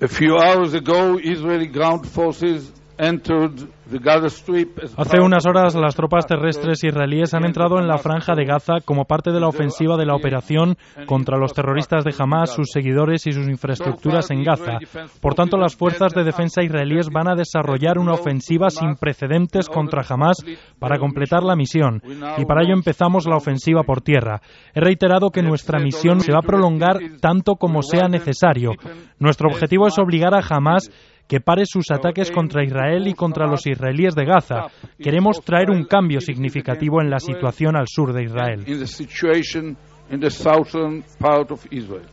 A few hours ago, Israeli ground forces Hace unas horas, las tropas terrestres israelíes han entrado en la franja de Gaza como parte de la ofensiva de la operación contra los terroristas de Hamás, sus seguidores y sus infraestructuras en Gaza. Por tanto, las fuerzas de defensa israelíes van a desarrollar una ofensiva sin precedentes contra Hamás para completar la misión, y para ello empezamos la ofensiva por tierra. He reiterado que nuestra misión se va a prolongar tanto como sea necesario. Nuestro objetivo es obligar a Hamás que pare sus ataques contra Israel y contra los israelíes de Gaza. Queremos traer un cambio significativo en la situación al sur de Israel.